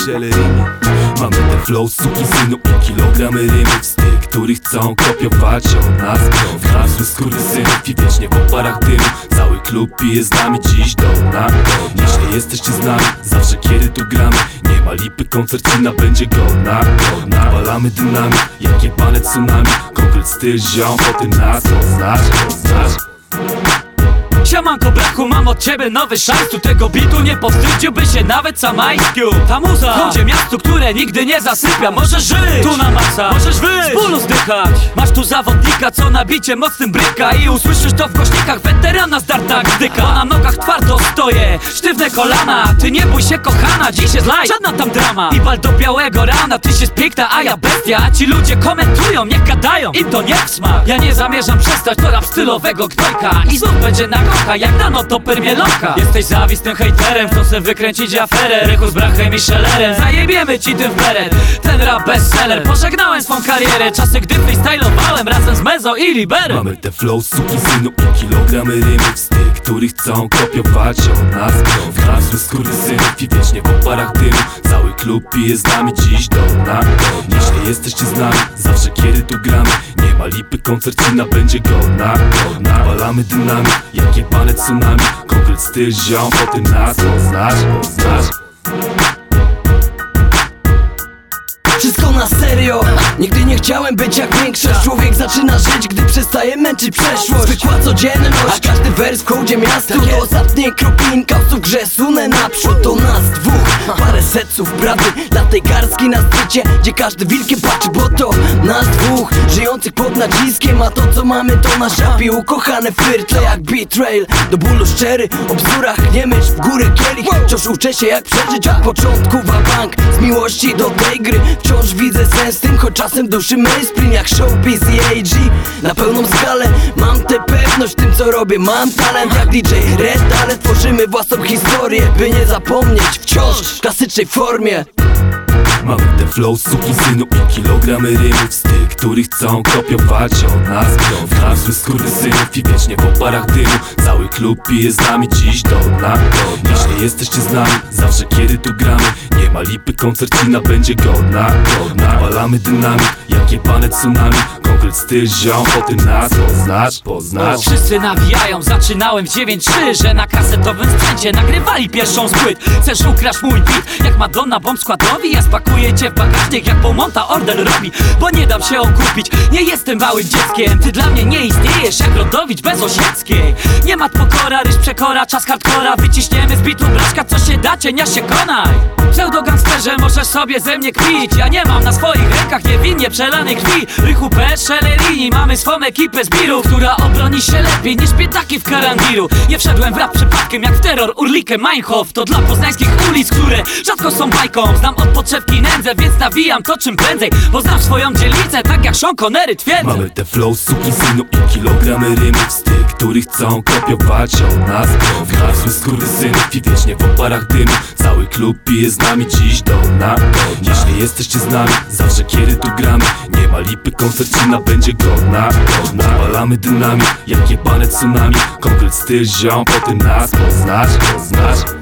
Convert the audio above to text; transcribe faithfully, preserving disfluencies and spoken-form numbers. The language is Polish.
Czelerini. Mamy te flow sukinsynu i kilogramy rymów z tych, których chcą kopiować od nas. Wkrasły skurwysynów i wiecznie po parach dymu. Cały klub pije z nami dziś do dna. Jeśli jesteście z nami, zawsze kiedy tu gramy, nie ma lipy, koncercina będzie godna. Godna, palamy dynami, jak jebane tsunami. Konkret styl ziom, po tym nas poznasz, poznasz. Siemanko brachu, mam od ciebie nowy szans. Tu tego bitu nie powstydziłby się nawet sam Ice Cube. Ta muza w chodzie miastu, które nigdy nie zasypia. Możesz żyć tu na maksa, możesz wyjść z bólu zdychać. Masz tu zawodnika, co na bicie mocnym bryka. I usłyszysz to w głośnikach weterana zdarta gdyka. Bo na nogach twardo stoję, sztywne kolana. Ty nie bój się kochana, dziś jest live, żadna tam drama. I bal do białego rana, tyś jest piękna, a ja bestia. A ci ludzie komentują, niech gadają, im to nie w smak. Ja nie zamierzam przestać, to rap stylowego gnojka. I znów będzie na jak dano to permielonka. Jesteś zawistym hejterem, chcą se wykręcić aferę. Rychu z brachem i szelerem, zajebiemy ci tym w beret. Ten rap bestseller, pożegnałem swą karierę. Czasy gdy freestylowałem razem z Mezo i Liberem. Mamy te flow sukinsynu i kilogramy rymów z tych, których chcą kopiować od nas. Wkrasły skurwysynów i wiecznie po parach dymu. Cały klub pije z nami dziś do dna. Jeśli jesteście z nami, zawsze kiedy tu gramy, nie ma lipy, koncercina będzie godna. Godna, palamy dynami, jak jebane tsunami. Konkret styl ziom, po tym nas poznasz, poznasz. Wszystko na serio, nigdy nie chciałem być jak większość. Człowiek zaczyna żyć, gdy przestaje męczyć przeszłość. Zwykła codzienność, a każdy wers w hołdzie miasta. To ostatnie kropinka w grze, sunę naprzód. To nas dwóch, parę setców prawdy dla tej garstki na szczycie, gdzie każdy wilkiem patrzy, bo to nas dwóch, żyjących pod naciskiem. A to co mamy to na szapie, ukochane flirtle jak betrayal. Do bólu szczery, o bzdurach nie myśl, w górę kielich. Wciąż uczę się jak przeżyć od początku wabank. Z miłości do tej gry wciąż widzę sens w tym, choć czasem duszy mainstream jak showbiz i A G. Na pełną skalę mam tę pewność w tym co robię. Mam talent jak D J Red, ale tworzymy własną historię, by nie zapomnieć wciąż w klasycznej formie. Mamy te flow sukinsynu i kilogramy rymów z tych, których chcą kopiować od nas. Wkrasły skurwysynów i wiecznie po parach dymu. Cały klub pije z nami dziś do dna. Jeśli jesteście z nami, zawsze kiedy tu gramy, nie ma lipy, koncercina będzie godna. Godna, palamy dynami, jak jebane tsunami. Konkret styl ziom, po tym nas poznasz, poznasz. Wszyscy nawijają, zaczynałem w dziewięć trzy, że na kasetowym sprzęcie nagrywali pierwszą z płyt. Chcesz ukraść mój beat, jak Madonna bomb składowi. Ja spakuję cię w bagażnik, jak Beaumonta order robi. Bo nie dam się okupić, nie jestem małym dzieckiem. Ty dla mnie nie istniejesz jak Rodowicz bez Osieckiej. Nie mat pokora, ryż przekora, czas hardcora. Wyciśniemy z bitu blaszka, co się da, cienia się konaj. Pseudogangsterze, możesz sobie ze mnie kpić. Ja nie mam na swoich rękach niewinnie przelanej krwi. Rychu P. Czelerini, mamy swą ekipę zbirów, która obroni się lepiej niż biedaki w Karangiru. Nie wszedłem w rap przypadkiem jak w terror Urlikę Meinhof. To dla poznańskich ulic, które rzadko są bajką. Znam od podszewki nędzę, więc nawijam to czym prędzej, bo znam swoją dzielnicę, tak jak Sean Connery twierdzę. Mamy te flow sukinsynu i kilogramy rymów z tych, których chcą kopiować od nas. Wkrasły skurwysynów i wiecznie po parach dymu. Cały klub pije z nami dziś do dna. Jeśli jesteście z nami, zawsze kiedy tu gramy, nie ma lipy, koncercina będzie godna. Godna, palamy dynami, jak jebane tsunami. Konkret styl ziom, po tym nas poznasz, poznasz.